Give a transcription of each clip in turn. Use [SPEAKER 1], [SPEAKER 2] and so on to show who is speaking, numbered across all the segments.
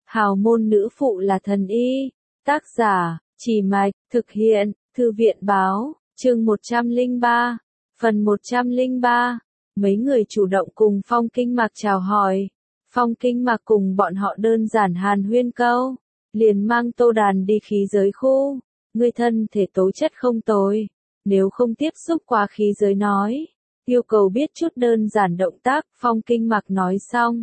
[SPEAKER 1] Hào môn nữ phụ là thần y. Tác giả, Chỉ Mạch, thực hiện, Thư viện báo, chương 103, phần 103. Mấy người chủ động cùng Phong Kinh Mạc chào hỏi. Phong Kinh Mạc cùng bọn họ đơn giản hàn huyên câu, liền mang Tô Đàn đi khí giới khu. Ngươi thân thể tố chất không tồi, nếu không tiếp xúc qua khí giới nói, yêu cầu biết chút đơn giản động tác. Phong Kinh Mạc nói xong,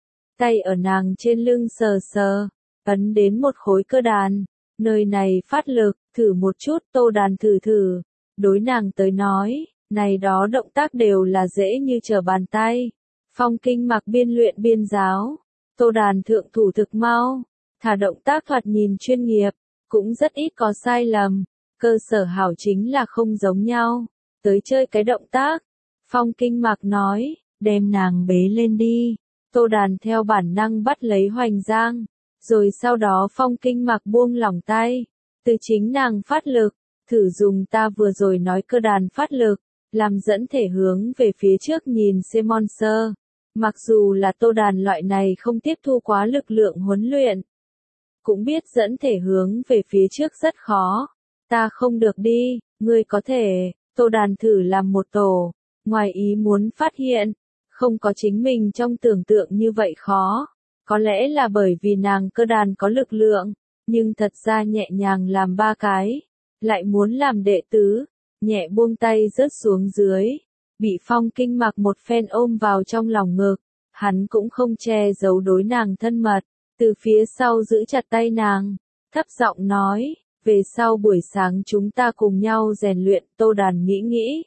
[SPEAKER 1] tay ở nàng trên lưng sờ sờ, ấn đến một khối cơ đàn, nơi này phát lực, thử một chút. Tô Đàn thử, đối nàng tới nói, này đó động tác đều là dễ như trở bàn tay. Phong Kinh Mạc biên luyện biên giáo, Tô Đàn thượng thủ thực mau, thả động tác thoạt nhìn chuyên nghiệp, cũng rất ít có sai lầm, cơ sở hảo chính là không giống nhau. Tới chơi cái động tác, Phong Kinh Mạc nói, đem nàng bế lên đi. Tô Đàn theo bản năng bắt lấy hoành giang, rồi sau đó Phong Kinh Mạc buông lỏng tay, từ chính nàng phát lực, thử dùng ta vừa rồi nói cơ đàn phát lực, làm dẫn thể hướng về phía trước nhìn Simon Sơ. Mặc dù là Tô Đàn loại này không tiếp thu quá lực lượng huấn luyện, cũng biết dẫn thể hướng về phía trước rất khó. Ta không được đi, ngươi có thể. Tô Đàn thử làm một tổ, ngoài ý muốn phát hiện, không có chính mình trong tưởng tượng như vậy khó. Có lẽ là bởi vì nàng cơ đàn có lực lượng, nhưng thật ra nhẹ nhàng làm 3 cái, lại muốn làm đệ tứ, nhẹ buông tay rớt xuống dưới, bị Phong Kinh Mạc một phen ôm vào trong lòng ngực. Hắn cũng không che giấu đối nàng thân mật, từ phía sau giữ chặt tay nàng, thấp giọng nói, về sau buổi sáng chúng ta cùng nhau rèn luyện. Tô Đàn nghĩ,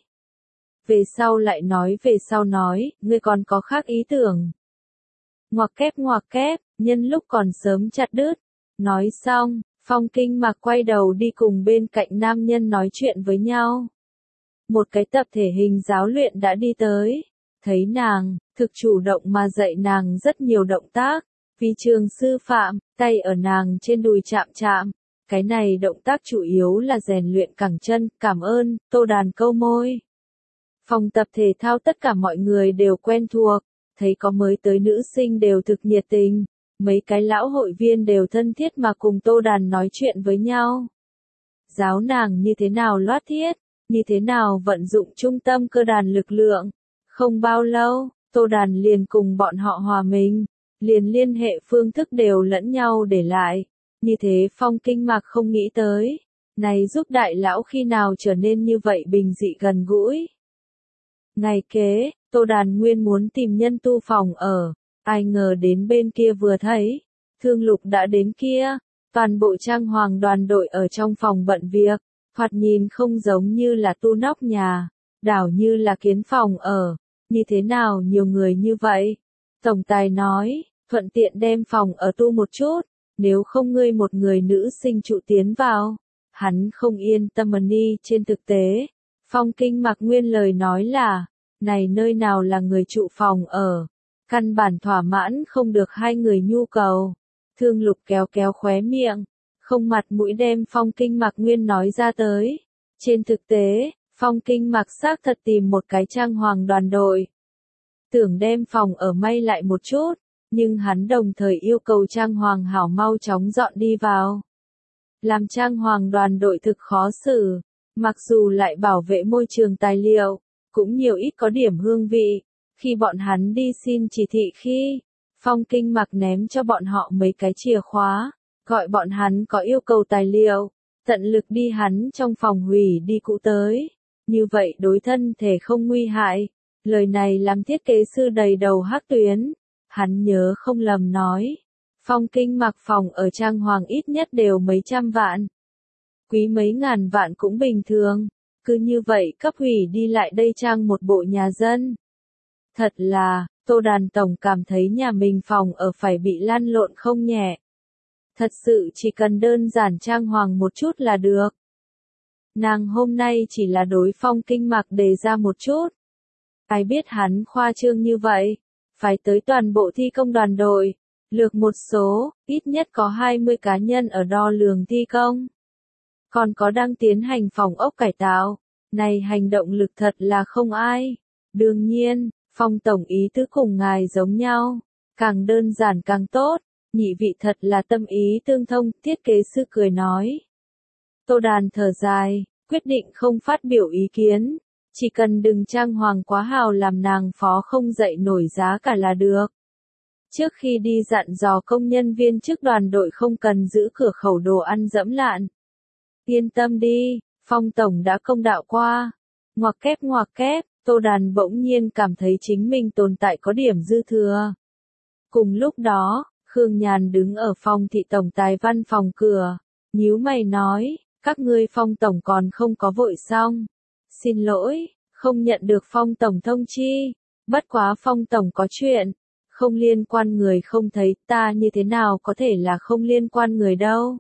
[SPEAKER 1] về sau lại nói, về sau nói, ngươi còn có khác ý tưởng. Ngoặc kép, nhân lúc còn sớm chặt đứt. Nói xong, Phong Kinh Mạc quay đầu đi cùng bên cạnh nam nhân nói chuyện với nhau. Một cái tập thể hình giáo luyện đã đi tới, thấy nàng, thực chủ động mà dạy nàng rất nhiều động tác, vì trường sư phạm, tay ở nàng trên đùi chạm chạm. Cái này động tác chủ yếu là rèn luyện cẳng chân. Cảm ơn. Tô Đàn câu môi. Phòng tập thể thao tất cả mọi người đều quen thuộc, thấy có mới tới nữ sinh đều thực nhiệt tình, mấy cái lão hội viên đều thân thiết mà cùng Tô Đàn nói chuyện với nhau. Giáo nàng như thế nào loát thiết, như thế nào vận dụng trung tâm cơ đàn lực lượng. Không bao lâu, Tô Đàn liền cùng bọn họ hòa mình, liền liên hệ phương thức đều lẫn nhau để lại. Như thế Phong Kinh Mạc không nghĩ tới, này giúp đại lão khi nào trở nên như vậy bình dị gần gũi. Ngày kế, Tô Đàn nguyên muốn tìm nhân tu phòng ở, ai ngờ đến bên kia vừa thấy, Thương Lục đã đến kia, toàn bộ trang hoàng đoàn đội ở trong phòng bận việc, thoạt nhìn không giống như là tu nóc nhà, đảo như là kiến phòng ở. Như thế nào nhiều người như vậy? Tổng tài nói, thuận tiện đem phòng ở tu một chút, nếu không ngươi một người nữ sinh trụ tiến vào. Hắn không yên tâm đi. Trên thực tế, Phong Kinh Mạc nguyên lời nói là, này nơi nào là người trụ phòng ở, căn bản thỏa mãn không được hai người nhu cầu. Thương Lục kéo khóe miệng, không mặt mũi đem Phong Kinh Mạc nguyên nói ra tới. Trên thực tế, Phong Kinh Mạc xác thật tìm một cái trang hoàng đoàn đội, tưởng đem phòng ở may lại một chút, nhưng hắn đồng thời yêu cầu trang hoàng hảo mau chóng dọn đi vào. Làm trang hoàng đoàn đội thực khó xử, mặc dù lại bảo vệ môi trường tài liệu, cũng nhiều ít có điểm hương vị. Khi bọn hắn đi xin chỉ thị khi, Phong Kinh Mạc ném cho bọn họ mấy cái chìa khóa, gọi bọn hắn có yêu cầu tài liệu, tận lực đi hắn trong phòng hủy đi cũ tới. Như vậy đối thân thể không nguy hại. Lời này làm thiết kế sư đầy đầu hắc tuyến. Hắn nhớ không lầm nói, Phong Kinh Mạc phòng ở trang hoàng ít nhất đều mấy trăm vạn. Quý mấy ngàn vạn cũng bình thường. Cứ như vậy cấp hủy đi lại đây trang một bộ nhà dân. Thật là, Tô Đàn tổng cảm thấy nhà mình phòng ở phải bị lăn lộn không nhẹ. Thật sự chỉ cần đơn giản trang hoàng một chút là được. Nàng hôm nay chỉ là đối Phong Kinh Mạc đề ra một chút. Ai biết hắn khoa trương như vậy, phải tới toàn bộ thi công đoàn đội, lược một số, ít nhất có 20 cá nhân ở đo lường thi công. Còn có đang tiến hành phòng ốc cải tạo, này hành động lực thật là không ai. Đương nhiên, Phong tổng ý tứ cùng ngài giống nhau, càng đơn giản càng tốt, nhị vị thật là tâm ý tương thông, thiết kế sư cười nói. Tô Đàn thở dài, quyết định không phát biểu ý kiến, chỉ cần đừng trang hoàng quá hào làm nàng phó không dậy nổi giá cả là được. Trước khi đi dặn dò công nhân viên trước đoàn đội không cần giữ cửa khẩu đồ ăn dẫm lạn. Yên tâm đi, Phong tổng đã công đạo qua. Ngoặc kép, Tô Đàn bỗng nhiên cảm thấy chính mình tồn tại có điểm dư thừa. Cùng lúc đó, Khương Nhàn đứng ở phòng thị tổng tài văn phòng cửa, nhíu mày nói, các ngươi Phong tổng còn không có vội xong. Xin lỗi, không nhận được Phong tổng thông chi, bất quá Phong tổng có chuyện, không liên quan người không thấy, ta như thế nào có thể là không liên quan người đâu.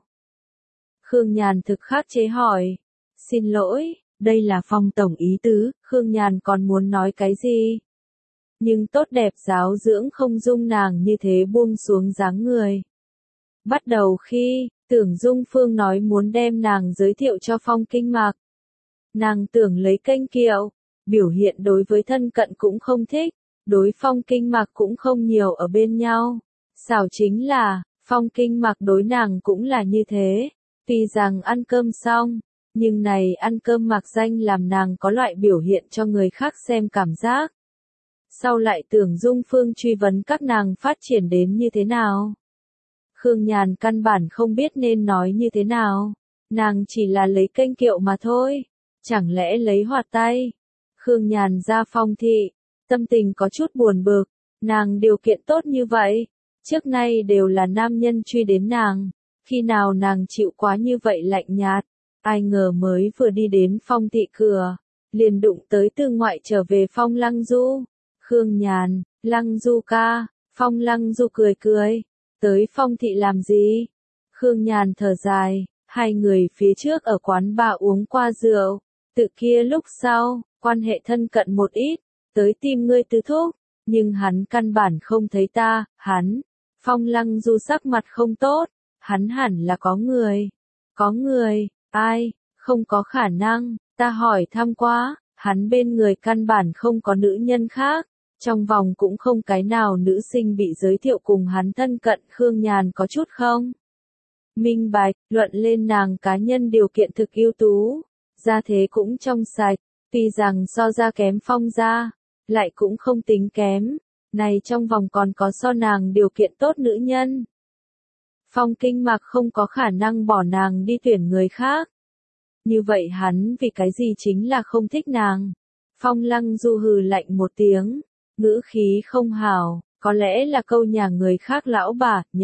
[SPEAKER 1] Khương Nhàn thực khắc chế hỏi, xin lỗi, đây là Phong tổng ý tứ, Khương Nhàn còn muốn nói cái gì? Nhưng tốt đẹp giáo dưỡng không dung nàng như thế buông xuống dáng người. Bắt đầu khi, Tưởng Dung Phương nói muốn đem nàng giới thiệu cho Phong Kinh Mạc. Nàng tưởng lấy kênh kiệu, biểu hiện đối với thân cận cũng không thích, đối Phong Kinh Mạc cũng không nhiều ở bên nhau. Xảo chính là, Phong Kinh Mạc đối nàng cũng là như thế, tuy rằng ăn cơm xong, nhưng này ăn cơm mạc danh làm nàng có loại biểu hiện cho người khác xem cảm giác. Sau lại Tưởng Dung Phương truy vấn các nàng phát triển đến như thế nào. Khương Nhàn căn bản không biết nên nói như thế nào, nàng chỉ là lấy kênh kiệu mà thôi, chẳng lẽ lấy hoạt tay. Khương Nhàn ra phong thị, tâm tình có chút buồn bực, nàng điều kiện tốt như vậy, trước nay đều là nam nhân truy đến nàng, khi nào nàng chịu quá như vậy lạnh nhạt, ai ngờ mới vừa đi đến phong thị cửa, liền đụng tới từ ngoại trở về Phong Lăng Du. Khương Nhàn, Lăng Du ca, Phong Lăng Du cười cười, tới phong thị làm gì? Khương Nhàn thở dài, hai người phía trước ở quán bar uống qua rượu, tự kia lúc sau, quan hệ thân cận một ít, tới tìm ngươi tứ thúc, nhưng hắn căn bản không thấy ta, Phong Lăng Du sắc mặt không tốt, hắn hẳn là có người, ai, không có khả năng, ta hỏi thăm qua, hắn bên người căn bản không có nữ nhân khác, trong vòng cũng không cái nào nữ sinh bị giới thiệu cùng hắn thân cận. Khương Nhàn có chút không minh bạch, luận lên nàng cá nhân điều kiện thực ưu tú, gia thế cũng trong sạch, tuy rằng so ra kém Phong gia, lại cũng không tính kém, này trong vòng còn có so nàng điều kiện tốt nữ nhân. Phong Kinh Mạc không có khả năng bỏ nàng đi tuyển người khác. Như vậy hắn vì cái gì chính là không thích nàng. Phong Lăng Du hừ lạnh một tiếng, ngữ khí không hào, có lẽ là câu nhà người khác lão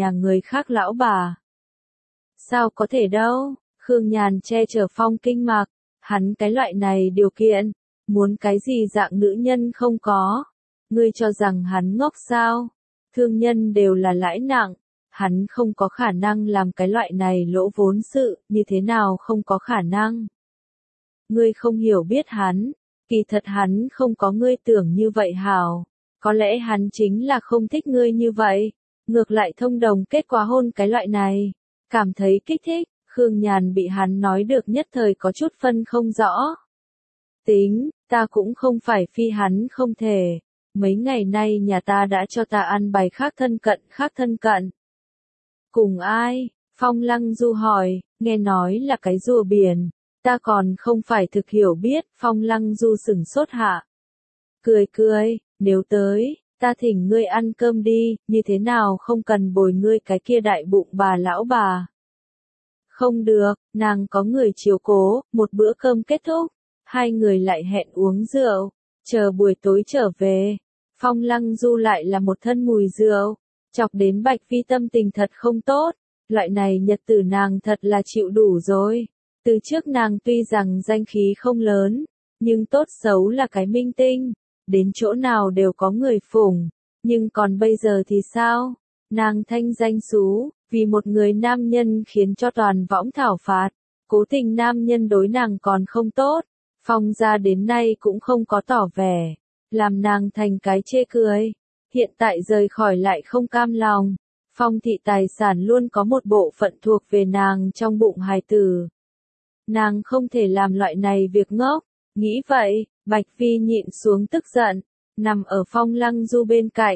[SPEAKER 1] bà. Sao có thể đâu, Khương Nhàn che chở Phong Kinh Mạc, hắn cái loại này điều kiện, muốn cái gì dạng nữ nhân không có. Ngươi cho rằng hắn ngốc sao? Thương nhân đều là lãi nặng, hắn không có khả năng làm cái loại này lỗ vốn sự, như thế nào không có khả năng. Ngươi không hiểu biết hắn, kỳ thật hắn không có ngươi tưởng như vậy hảo, có lẽ hắn chính là không thích ngươi như vậy, ngược lại thông đồng kết quả hôn cái loại này, cảm thấy kích thích. Khương Nhàn bị hắn nói được nhất thời có chút phân không rõ. Tính, ta cũng không phải phi hắn không thể, mấy ngày nay nhà ta đã cho ta ăn bài khác thân cận. Cùng ai? Phong Lăng Du hỏi, nghe nói là cái rùa biển, ta còn không phải thực hiểu biết. Phong Lăng Du sửng sốt hạ. Cười, nếu tới, ta thỉnh ngươi ăn cơm đi, như thế nào không cần bồi ngươi cái kia đại bụng bà lão bà. Không được, nàng có người chiếu cố, một bữa cơm kết thúc, hai người lại hẹn uống rượu, chờ buổi tối trở về. Phong Lăng Du lại là một thân mùi rượu, chọc đến Bạch Phi tâm tình thật không tốt, loại này nhật tử nàng thật là chịu đủ rồi. Từ trước nàng tuy rằng danh khí không lớn, nhưng tốt xấu là cái minh tinh, đến chỗ nào đều có người phụng, nhưng còn bây giờ thì sao? Nàng thanh danh xú, vì một người nam nhân khiến cho toàn võng thảo phạt, cố tình nam nhân đối nàng còn không tốt, Phong gia đến nay cũng không có tỏ vẻ, làm nàng thành cái chê cười, hiện tại rời khỏi lại không cam lòng. Phong thị tài sản luôn có một bộ phận thuộc về nàng trong bụng hài tử. Nàng không thể làm loại này việc ngốc, nghĩ vậy, Bạch Phi nhịn xuống tức giận, nằm ở Phong Lăng Du bên cạnh,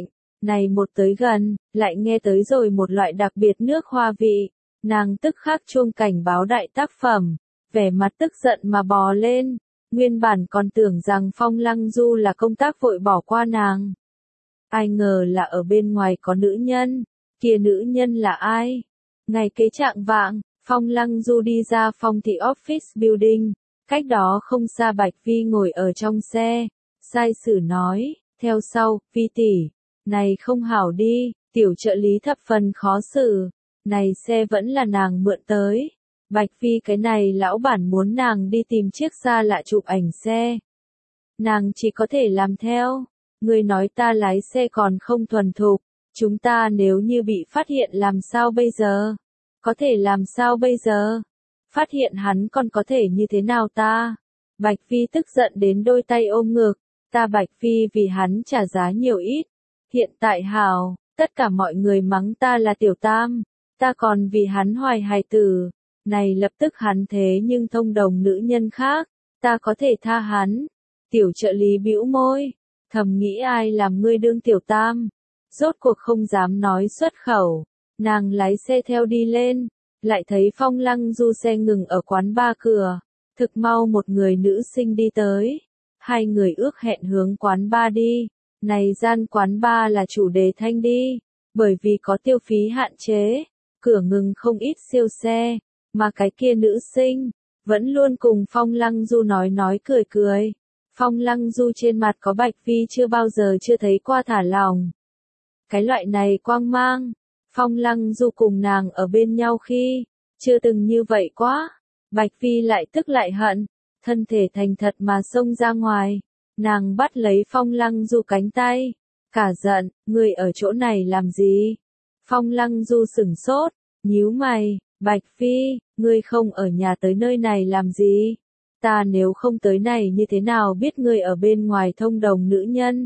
[SPEAKER 1] Này một tới gần, lại nghe tới rồi một loại đặc biệt nước hoa vị, nàng tức khắc chuông cảnh báo đại tác phẩm, vẻ mặt tức giận mà bò lên, nguyên bản còn tưởng rằng Phong Lăng Du là công tác vội bỏ qua nàng. Ai ngờ là ở bên ngoài có nữ nhân, kia nữ nhân là ai? Ngày kế trạng vạng, Phong Lăng Du đi ra Phong thị office building, cách đó không xa Bạch Vi ngồi ở trong xe, sai sử nói, theo sau, Vi tỷ, này không hảo đi, tiểu trợ lý thập phần khó xử, này xe vẫn là nàng mượn tới. Bạch Vi cái này lão bản muốn nàng đi tìm chiếc xa lạ chụp ảnh xe. Nàng chỉ có thể làm theo, người nói ta lái xe còn không thuần thục, chúng ta nếu như bị phát hiện làm sao bây giờ? Có thể làm sao bây giờ? Phát hiện hắn còn có thể như thế nào ta? Bạch Vi tức giận đến đôi tay ôm ngực, ta Bạch Vi vì hắn trả giá nhiều ít. Hiện tại hảo, tất cả mọi người mắng ta là tiểu tam, ta còn vì hắn hoài hài tử. Này lập tức hắn thế nhưng thông đồng nữ nhân khác, ta có thể tha hắn. Tiểu trợ lý bĩu môi, thầm nghĩ ai làm ngươi đương tiểu tam. Rốt cuộc không dám nói xuất khẩu, nàng lái xe theo đi lên, lại thấy Phong Lăng Du xe ngừng ở quán ba cửa, thực mau một người nữ sinh đi tới, hai người ước hẹn hướng quán ba đi, này gian quán ba là chủ đề thanh đi, bởi vì có tiêu phí hạn chế, cửa ngừng không ít siêu xe, mà cái kia nữ sinh, vẫn luôn cùng Phong Lăng Du nói cười cười. Phong Lăng Du trên mặt có Bạch Vi chưa bao giờ chưa thấy qua thả lòng. Cái loại này quang mang, Phong Lăng Du cùng nàng ở bên nhau khi, chưa từng như vậy quá. Bạch Vi lại tức lại hận, thân thể thành thật mà xông ra ngoài. Nàng bắt lấy Phong Lăng Du cánh tay, cả giận, ngươi ở chỗ này làm gì? Phong Lăng Du sửng sốt, nhíu mày, Bạch Vi, ngươi không ở nhà tới nơi này làm gì? Ta nếu không tới này như thế nào biết ngươi ở bên ngoài thông đồng nữ nhân?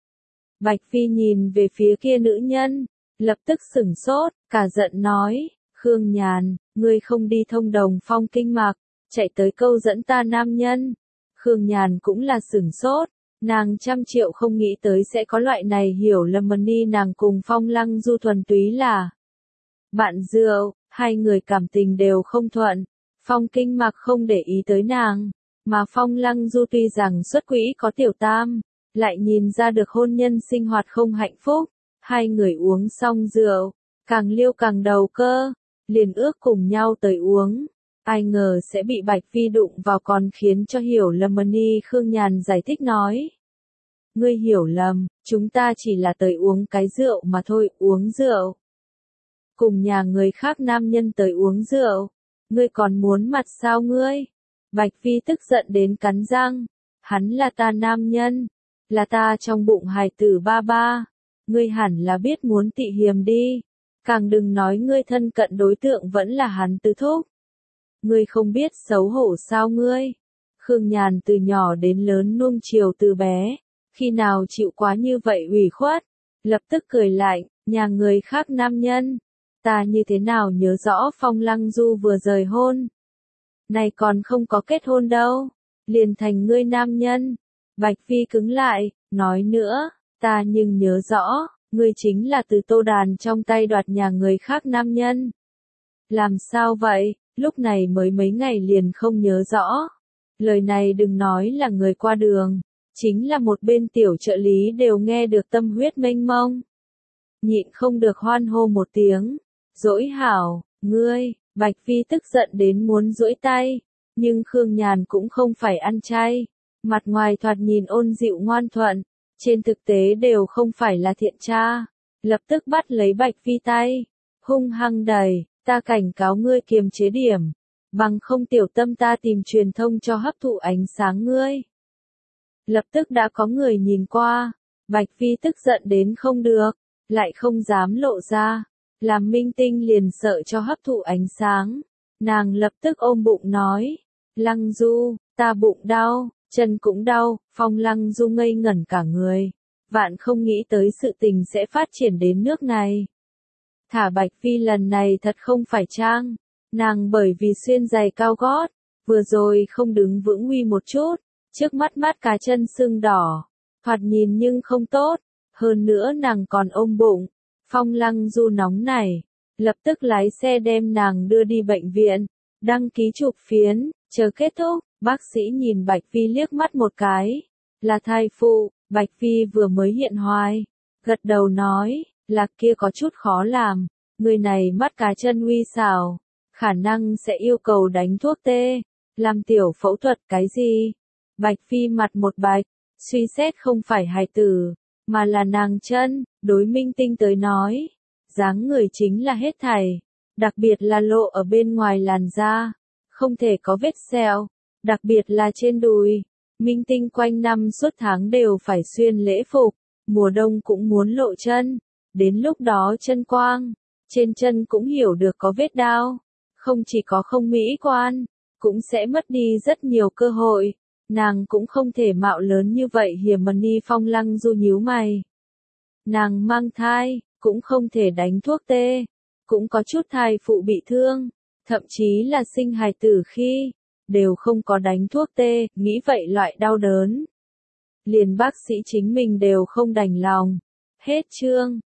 [SPEAKER 1] Bạch Phi nhìn về phía kia nữ nhân, lập tức sửng sốt, cả giận nói, Khương Nhàn, ngươi không đi thông đồng Phong Kinh Mạc, chạy tới câu dẫn ta nam nhân. Khương Nhàn cũng là sửng sốt, nàng 100 triệu không nghĩ tới sẽ có loại này hiểu lầm ni nàng cùng Phong Lăng Du thuần túy là bạn rượu, hai người cảm tình đều không thuận. Phong Kinh Mạc không để ý tới nàng, mà Phong Lăng Du tuy rằng xuất quỹ có tiểu tam, lại nhìn ra được hôn nhân sinh hoạt không hạnh phúc. Hai người uống xong rượu, càng liêu càng đầu cơ, liền ước cùng nhau tới uống. Ai ngờ sẽ bị Bạch Vi đụng vào còn khiến cho hiểu lầm ni Khương Nhàn giải thích nói. Ngươi hiểu lầm, chúng ta chỉ là tới uống cái rượu mà thôi, uống rượu. Cùng nhà người khác nam nhân tới uống rượu. Ngươi còn muốn mặt sao ngươi? Bạch Phi tức giận đến cắn răng. Hắn là ta nam nhân. Là ta trong bụng hài tử ba ba. Ngươi hẳn là biết muốn tị hiềm đi. Càng đừng nói ngươi thân cận đối tượng vẫn là hắn tứ thúc. Ngươi không biết xấu hổ sao ngươi? Khương Nhàn từ nhỏ đến lớn nuông chiều từ bé. Khi nào chịu quá như vậy ủy khuất? Lập tức cười lại, nhà người khác nam nhân. Ta như thế nào nhớ rõ Phong Lăng Du vừa rời hôn. Này còn không có kết hôn đâu. Liền thành ngươi nam nhân. Bạch Phi cứng lại, nói nữa, ta nhưng nhớ rõ, ngươi chính là từ Tô Đàn trong tay đoạt nhà người khác nam nhân. Làm sao vậy, lúc này mới mấy ngày liền không nhớ rõ. Lời này đừng nói là người qua đường, chính là một bên tiểu trợ lý đều nghe được tâm huyết mênh mông. Nhịn không được hoan hô một tiếng. Dỗi hảo, ngươi, Bạch Phi tức giận đến muốn duỗi tay, nhưng Khương Nhàn cũng không phải ăn chay, mặt ngoài thoạt nhìn ôn dịu ngoan thuận, trên thực tế đều không phải là thiện tra, lập tức bắt lấy Bạch Phi tay, hung hăng đẩy, ta cảnh cáo ngươi kiềm chế điểm, bằng không tiểu tâm ta tìm truyền thông cho hấp thụ ánh sáng ngươi. Lập tức đã có người nhìn qua, Bạch Phi tức giận đến không được, lại không dám lộ ra. Làm minh tinh liền sợ cho hấp thụ ánh sáng. Nàng lập tức ôm bụng nói. Lăng Du, ta bụng đau, chân cũng đau. Phong Lăng Du ngây ngẩn cả người. Vạn không nghĩ tới sự tình sẽ phát triển đến nước này. Thả Bạch Phi lần này thật không phải trang. Nàng bởi vì xuyên giày cao gót, vừa rồi không đứng vững uy một chút. Trước mắt cá chân sưng đỏ. Thoạt nhìn nhưng không tốt. Hơn nữa nàng còn ôm bụng. Phong Lăng Du nóng nảy, lập tức lái xe đem nàng đưa đi bệnh viện, đăng ký chụp phiến, chờ kết thúc, bác sĩ nhìn Bạch Phi liếc mắt một cái, là thai phụ. Bạch Phi vừa mới hiện hoài, gật đầu nói, là kia có chút khó làm, người này mắt cá chân uy xảo, khả năng sẽ yêu cầu đánh thuốc tê, làm tiểu phẫu thuật cái gì. Bạch Phi mặt một bạch, suy xét không phải hài tử, mà là nàng chân, đối Minh Tinh tới nói, dáng người chính là hết thảy, đặc biệt là lộ ở bên ngoài làn da, không thể có vết sẹo, đặc biệt là trên đùi. Minh Tinh quanh năm suốt tháng đều phải xuyên lễ phục, mùa đông cũng muốn lộ chân, đến lúc đó chân quang, trên chân cũng hiểu được có vết đao, không chỉ có không mỹ quan, cũng sẽ mất đi rất nhiều cơ hội, nàng cũng không thể mạo lớn như vậy hiểm mà ni. Phong Lăng Du nhíu mày. Nàng mang thai, cũng không thể đánh thuốc tê, cũng có chút thai phụ bị thương, thậm chí là sinh hài tử khi đều không có đánh thuốc tê, nghĩ vậy loại đau đớn. Liền bác sĩ chính mình đều không đành lòng. Hết chương.